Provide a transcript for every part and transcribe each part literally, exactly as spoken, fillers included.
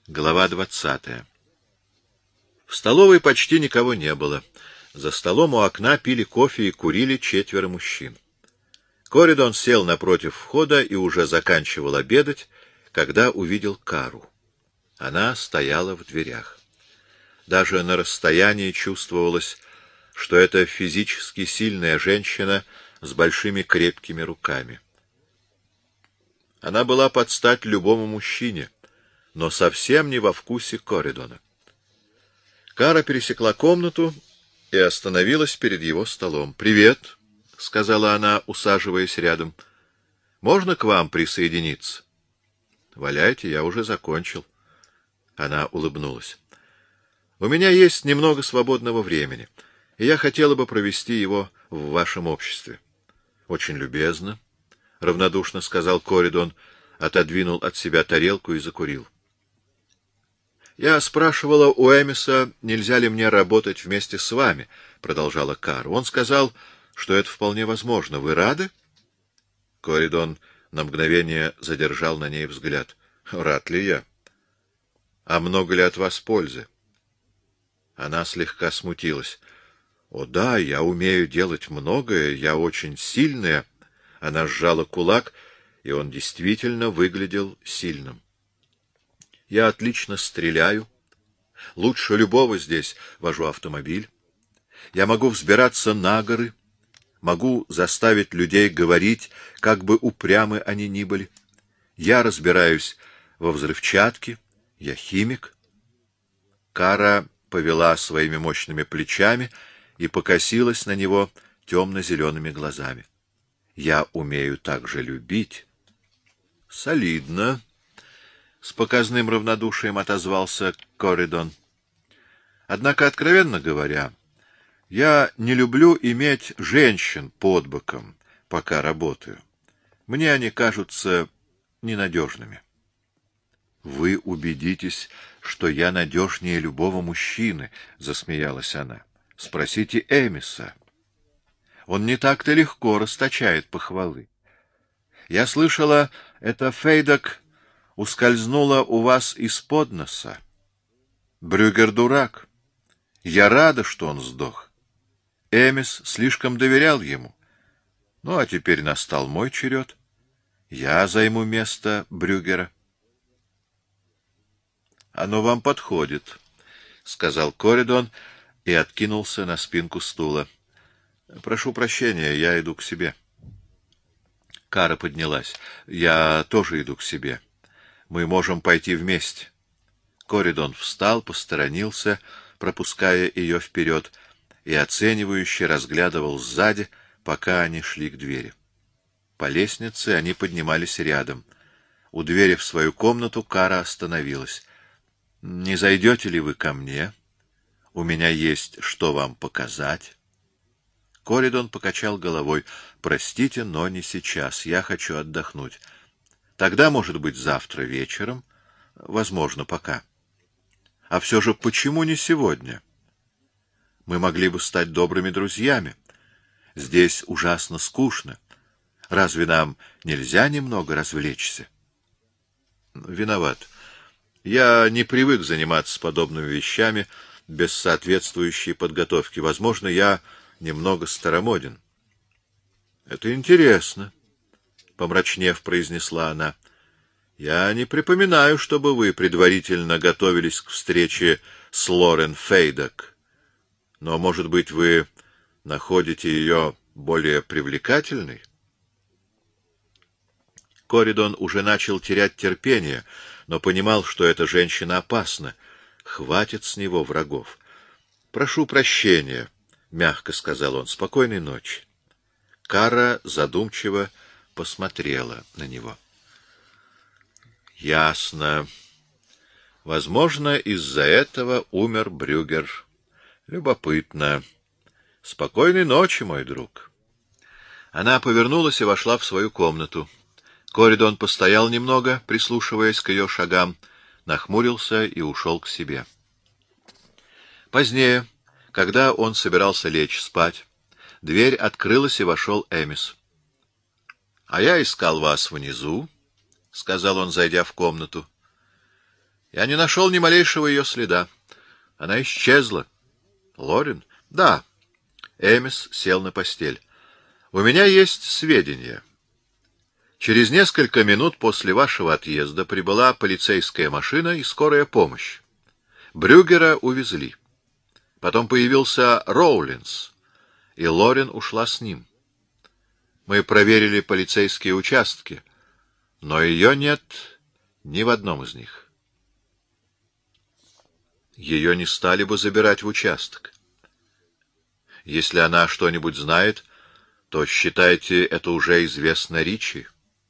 Глава двадцатая. В столовой почти никого не было. За столом у окна пили кофе и курили четверо мужчин. Коридон сел напротив входа и уже заканчивал обедать, когда увидел Кару. Она стояла в дверях. Даже на расстоянии чувствовалось, что это физически сильная женщина с большими крепкими руками. Она была под стать любому мужчине, но совсем не во вкусе Коридона. Кара пересекла комнату и остановилась перед его столом. «Привет», — сказала она, усаживаясь рядом. «Можно к вам присоединиться?» «Валяйте, я уже закончил». Она улыбнулась. «У меня есть немного свободного времени, и я хотела бы провести его в вашем обществе». «Очень любезно», — равнодушно сказал Коридон, отодвинул от себя тарелку и закурил. «Я спрашивала у Эмиса, нельзя ли мне работать вместе с вами», — продолжала Кара. «Он сказал, что это вполне возможно. Вы рады?» Коридон на мгновение задержал на ней взгляд. «Рад ли я? А много ли от вас пользы?» Она слегка смутилась. «О да, я умею делать многое, я очень сильная». Она сжала кулак, и он действительно выглядел сильным. «Я отлично стреляю. Лучше любого здесь вожу автомобиль. Я могу взбираться на горы, могу заставить людей говорить, как бы упрямы они ни были. Я разбираюсь во взрывчатке, я химик». Кара повела своими мощными плечами и покосилась на него темно-зелеными глазами. «Я умею также любить». «Солидно», — с показным равнодушием отозвался Коридон. «Однако, откровенно говоря, я не люблю иметь женщин под боком, пока работаю. Мне они кажутся ненадежными». «Вы убедитесь, что я надежнее любого мужчины», — засмеялась она. «Спросите Эмиса. Он не так-то легко расточает похвалы. Я слышала, это Фейдок ускользнула у вас из-под носа. Брюгер дурак. Я рада, что он сдох. Эмис слишком доверял ему. Ну, а теперь настал мой черед. Я займу место Брюгера». «Оно вам подходит», — сказал Коридон и откинулся на спинку стула. «Прошу прощения, я иду к себе». Кара поднялась. «Я тоже иду к себе. Мы можем пойти вместе». Коридон встал, посторонился, пропуская ее вперед, и оценивающе разглядывал сзади, пока они шли к двери. По лестнице они поднимались рядом. У двери в свою комнату Кара остановилась. «Не зайдете ли вы ко мне? У меня есть что вам показать». Коридон покачал головой. «Простите, но не сейчас. Я хочу отдохнуть. Тогда, может быть, завтра вечером. Возможно, пока. А все же, почему не сегодня? Мы могли бы стать добрыми друзьями. Здесь ужасно скучно. Разве нам нельзя немного развлечься?» «Виноват. Я не привык заниматься подобными вещами без соответствующей подготовки. Возможно, я немного старомоден». «Это интересно», — помрачнев произнесла она. «Я не припоминаю, чтобы вы предварительно готовились к встрече с Лорен Фейдок. Но, может быть, вы находите ее более привлекательной?» Коридон уже начал терять терпение, но понимал, что эта женщина опасна. Хватит с него врагов. «Прошу прощения», — мягко сказал он. «Спокойной ночи». Кара задумчиво посмотрела на него. «Ясно. Возможно, из-за этого умер Брюгер. Любопытно. Спокойной ночи, мой друг». Она повернулась и вошла в свою комнату. Коридон постоял немного, прислушиваясь к ее шагам, нахмурился и ушел к себе. Позднее, когда он собирался лечь спать, дверь открылась, и вошел Эмис. — А я искал вас внизу, — сказал он, зайдя в комнату. Я не нашел ни малейшего ее следа. Она исчезла. Лорен? Да. Эмис сел на постель. У меня есть сведения. Через несколько минут после вашего отъезда прибыла полицейская машина и скорая помощь. Брюгера увезли. Потом появился Роулинс, и Лорен ушла с ним. Мы проверили полицейские участки, но ее нет ни в одном из них. Ее не стали бы забирать в участок. Если она что-нибудь знает, то, считайте, это уже известно Ричи.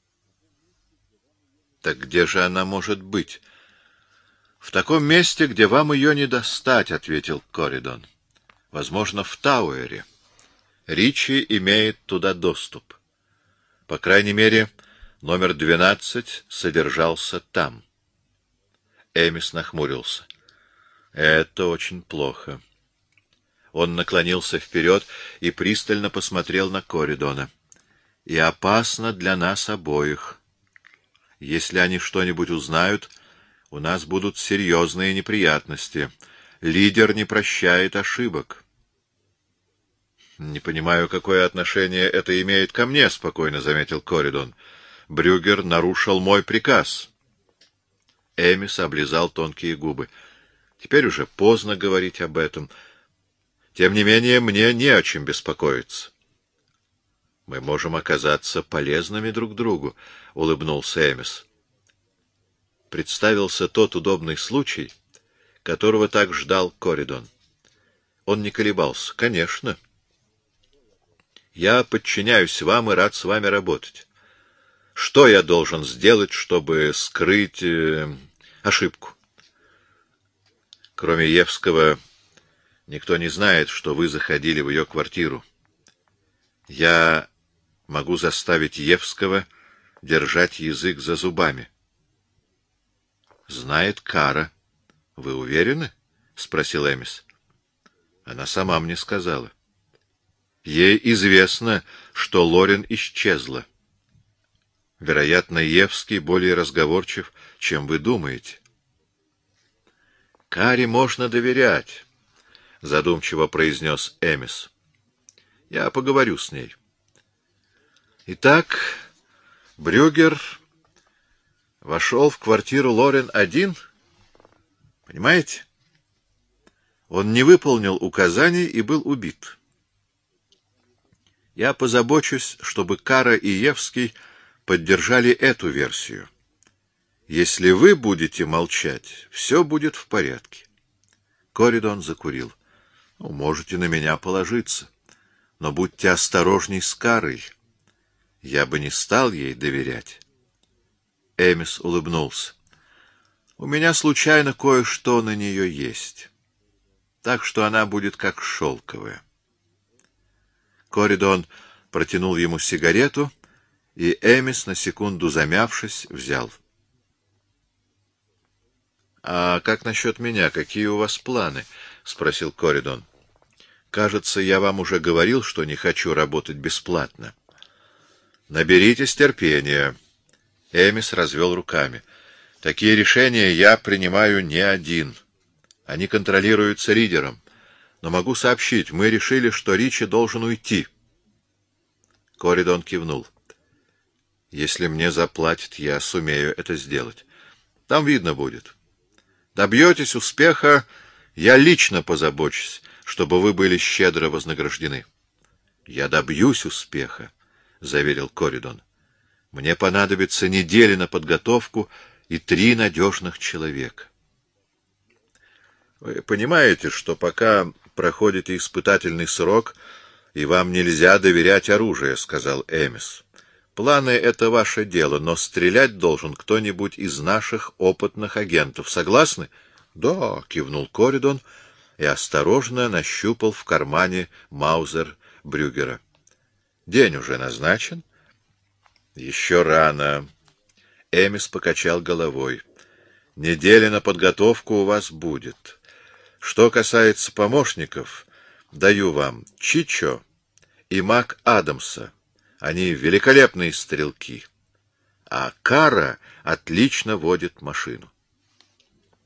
Так где же она может быть? В таком месте, где вам ее не достать, — ответил Коридон. Возможно, в Тауэре. Ричи имеет туда доступ. По крайней мере, номер двенадцать содержался там. Эмис нахмурился. Это очень плохо. Он наклонился вперед и пристально посмотрел на Коридона. И опасно для нас обоих. Если они что-нибудь узнают, у нас будут серьезные неприятности. Лидер не прощает ошибок. — Не понимаю, какое отношение это имеет ко мне, — спокойно заметил Коридон. — Брюгер нарушил мой приказ. Эмис облизал тонкие губы. Теперь уже поздно говорить об этом. Тем не менее, мне не о чем беспокоиться. — Мы можем оказаться полезными друг другу, — улыбнулся Эмис. Представился тот удобный случай, которого так ждал Коридон. Он не колебался. — Конечно. Я подчиняюсь вам и рад с вами работать. Что я должен сделать, чтобы скрыть э, ошибку? Кроме Евского, никто не знает, что вы заходили в ее квартиру. Я могу заставить Евского держать язык за зубами. — Знает Кара. — Вы уверены? — спросил Эмис. Она сама мне сказала. Ей известно, что Лорен исчезла. Вероятно, Евский более разговорчив, чем вы думаете. — Каре можно доверять, — задумчиво произнес Эмис. — Я поговорю с ней. Итак, Брюгер вошел в квартиру Лорен один. Понимаете? Он не выполнил указаний и был убит. Я позабочусь, чтобы Кара и Евский поддержали эту версию. Если вы будете молчать, все будет в порядке. Коридон закурил. Ну, можете на меня положиться, но будьте осторожней с Карой. Я бы не стал ей доверять. Эмис улыбнулся. У меня случайно кое-что на нее есть, так что она будет как шелковая. Коридон протянул ему сигарету, и Эмис, на секунду замявшись, взял. — А как насчет меня? Какие у вас планы? — спросил Коридон. — Кажется, я вам уже говорил, что не хочу работать бесплатно. — Наберитесь терпения. Эмис развел руками. — Такие решения я принимаю не один. Они контролируются лидером. Но могу сообщить, мы решили, что Ричи должен уйти. Коридон кивнул. — Если мне заплатят, я сумею это сделать. Там видно будет. Добьетесь успеха, я лично позабочусь, чтобы вы были щедро вознаграждены. — Я добьюсь успеха, — заверил Коридон. — Мне понадобится недели на подготовку и три надежных человека. — Вы понимаете, что пока проходите испытательный срок, и вам нельзя доверять оружие, — сказал Эмис. — Планы — это ваше дело, но стрелять должен кто-нибудь из наших опытных агентов. Согласны? — Да, — кивнул Коридон и осторожно нащупал в кармане маузер Брюгера. — День уже назначен? — Еще рано. Эмис покачал головой. — Неделя на подготовку у вас будет. Что касается помощников, даю вам Чичо и Мак Адамса. Они великолепные стрелки. А Кара отлично водит машину.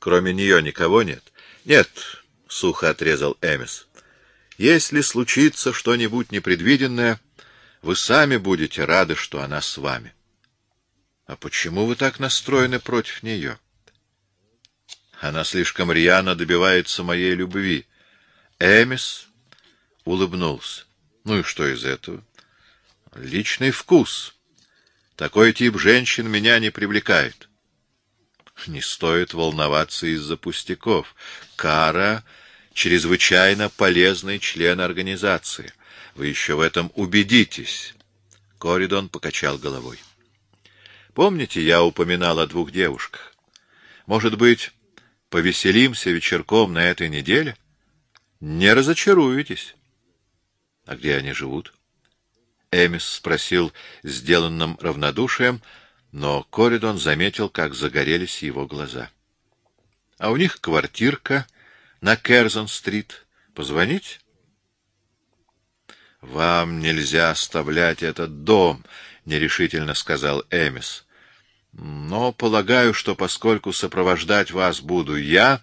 Кроме нее никого нет? Нет, — сухо отрезал Эмис. Если случится что-нибудь непредвиденное, вы сами будете рады, что она с вами. А почему вы так настроены против нее? Она слишком рьяно добивается моей любви. Эмис улыбнулся. Ну и что из этого? Личный вкус. Такой тип женщин меня не привлекает. Не стоит волноваться из-за пустяков. Кара — чрезвычайно полезный член организации. Вы еще в этом убедитесь. Коридон покачал головой. Помните, я упоминал о двух девушках? Может быть, повеселимся вечерком на этой неделе? Не разочаруетесь. А где они живут? Эмис спросил сделанным равнодушием, но Коридон заметил, как загорелись его глаза. — А у них квартирка на Керзон-стрит. Позвонить? — Вам нельзя оставлять этот дом, — нерешительно сказал Эмис. — Но полагаю, что поскольку сопровождать вас буду я,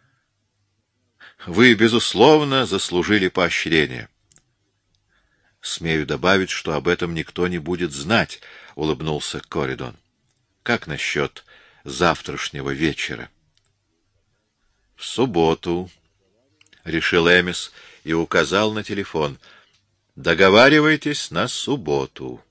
вы, безусловно, заслужили поощрение. — Смею добавить, что об этом никто не будет знать, — улыбнулся Коридон. — Как насчет завтрашнего вечера? — В субботу, — решил Эмис и указал на телефон. — Договаривайтесь на субботу.